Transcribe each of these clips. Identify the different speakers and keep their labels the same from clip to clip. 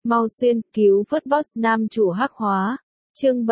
Speaker 1: Mau xuyên cứu vớt boss nam chủ hắc hóa. Chương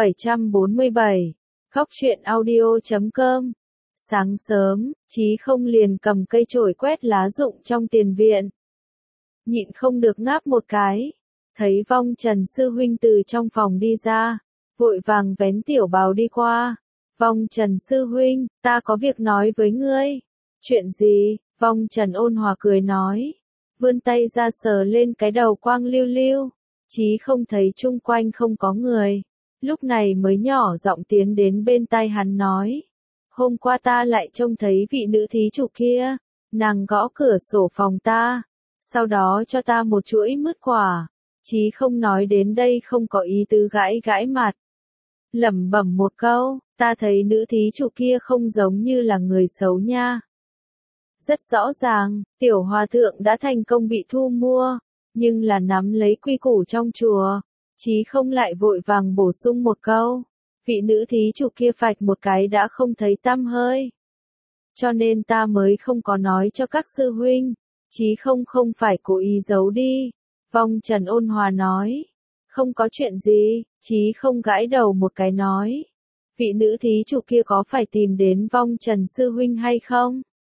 Speaker 1: 747. Khóc chuyện audio.com. Sáng sớm, Chí không liền cầm cây chổi quét lá rụng trong tiền viện. Nhịn không được ngáp một cái. Thấy Vong Trần sư huynh từ trong phòng đi ra. Vội vàng vén tiểu bào đi qua. Vong Trần sư huynh, ta có việc nói với ngươi. Chuyện gì? Vong Trần ôn hòa cười nói. Vươn tay ra sờ lên cái đầu quang lưu lưu. Chí không thấy chung quanh không có người. Lúc này mới nhỏ giọng tiến đến bên tai hắn nói. Hôm qua ta lại trông thấy vị nữ thí chủ kia. Nàng gõ cửa sổ phòng ta. Sau đó cho ta một chuỗi mứt quả. Chí không nói đến đây không có ý tứ gãi gãi mặt. Lẩm bẩm một câu, ta thấy nữ thí chủ kia không giống như là người xấu nha. Rất rõ ràng, tiểu hòa thượng đã thành công bị thu mua, nhưng là nắm lấy quy củ trong chùa. Chí không lại vội vàng bổ sung một câu, vị nữ thí chủ kia phạch một cái đã không thấy tăm hơi. Cho nên ta mới không có nói cho các sư huynh, Chí không phải cố ý giấu đi. Vong Trần ôn hòa nói, không có chuyện gì, Chí không gãi đầu một cái nói. Vị nữ thí chủ kia có phải tìm đến Vong Trần sư huynh hay không?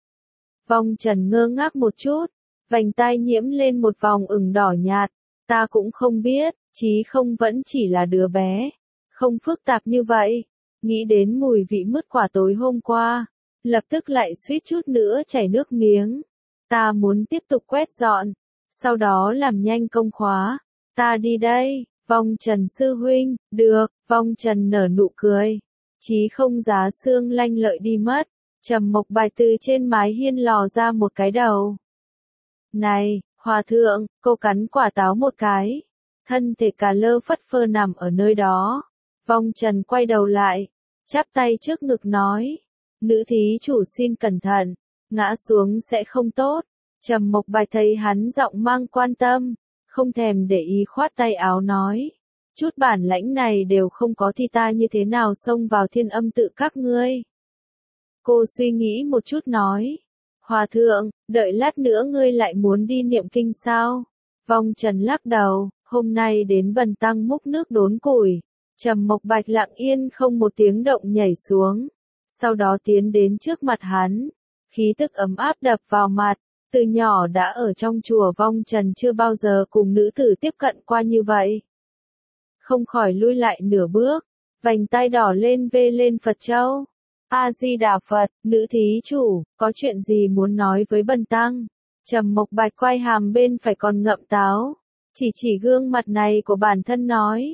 Speaker 1: Vong Trần ngơ ngác một chút, vành tai nhiễm lên một vòng ửng đỏ nhạt, ta cũng không biết, Chí không vẫn chỉ là đứa bé, không phức tạp như vậy. Nghĩ đến mùi vị mứt quả tối hôm qua, lập tức lại suýt chút nữa chảy nước miếng. Ta muốn tiếp tục quét dọn, sau đó làm nhanh công khóa, ta đi đây. Vong Trần sư huynh, được. Vong Trần nở nụ cười. Chí không giá xương lanh lợi đi mất. Trầm Mộc Bạch từ trên mái hiên lò ra một cái đầu. Này, hòa thượng, cô cắn quả táo một cái. Thân thể cà lơ phất phơ nằm ở nơi đó. Vong Trần quay đầu lại, chắp tay trước ngực nói. Nữ thí chủ xin cẩn thận, ngã xuống sẽ không tốt. Trầm Mộc Bạch thấy hắn giọng mang quan tâm, không thèm để ý khoát tay áo nói. Chút bản lãnh này đều không có thì ta như thế nào xông vào Thiên Âm tự các ngươi. Cô suy nghĩ một chút nói. Hòa thượng, đợi lát nữa ngươi lại muốn đi niệm kinh sao? Vong Trần lắc đầu, hôm nay đến Bần Tăng múc nước đốn củi. Trầm Mộc Bạch lặng yên không một tiếng động nhảy xuống. Sau đó tiến đến trước mặt hắn. Khí tức ấm áp đập vào mặt. Từ nhỏ đã ở trong chùa Vong Trần chưa bao giờ cùng nữ tử tiếp cận qua như vậy. Không khỏi lui lại nửa bước. Vành tai đỏ lên vê lên Phật châu. A-di-đà Phật, nữ thí chủ, có chuyện gì muốn nói với Bần Tăng? Trầm Mộc Bạch quay hàm bên phải còn ngậm táo. Chỉ gương mặt này của bản thân nói.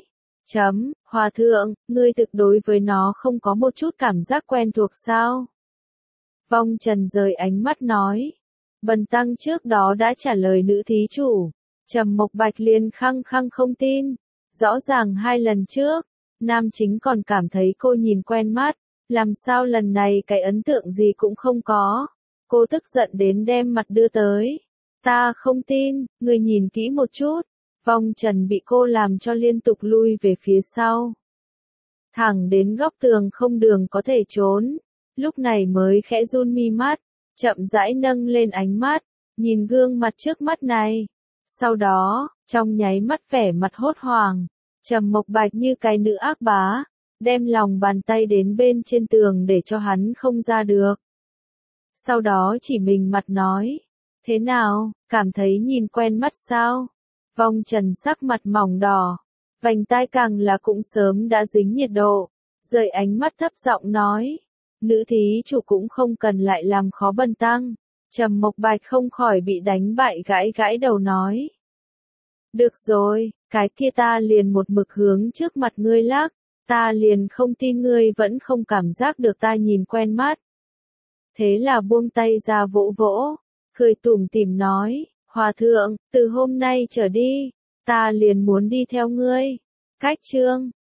Speaker 1: Hòa thượng, ngươi thực đối với nó không có một chút cảm giác quen thuộc sao? Vong Trần rời ánh mắt nói. Bần Tăng trước đó đã trả lời nữ thí chủ. Trầm Mộc Bạch liền khăng không tin. Rõ ràng 2 lần trước, nam chính còn cảm thấy cô nhìn quen mắt. Làm sao lần này cái ấn tượng gì cũng không có. Cô tức giận đến đem mặt đưa tới. Ta không tin, người nhìn kỹ một chút. Vong Trần bị cô làm cho liên tục lui về phía sau. Thẳng đến góc tường không đường có thể trốn. Lúc này mới khẽ run mi mắt. Chậm rãi nâng lên ánh mắt. Nhìn gương mặt trước mắt này. Sau đó, trong nháy mắt vẻ mặt hốt hoảng. Trầm Mộc Bạch như cái nữ ác bá. Đem lòng bàn tay đến bên trên tường để cho hắn không ra được. Sau đó chỉ mình mặt nói. Thế nào, cảm thấy nhìn quen mắt sao? Vong Trần sắc mặt mỏng đỏ. Vành tai càng là cũng sớm đã dính nhiệt độ. Rời ánh mắt thấp giọng nói. Nữ thí chủ cũng không cần lại làm khó Bần Tăng. Trầm Mộc Bạch không khỏi bị đánh bại gãi đầu nói. Được rồi, cái kia ta liền một mực hướng trước mặt ngươi lắc. Ta liền không tin ngươi vẫn không cảm giác được ta nhìn quen mắt. Thế là buông tay ra vỗ vỗ, cười tủm tỉm nói, hòa thượng, từ hôm nay trở đi, ta liền muốn đi theo ngươi. Cách chương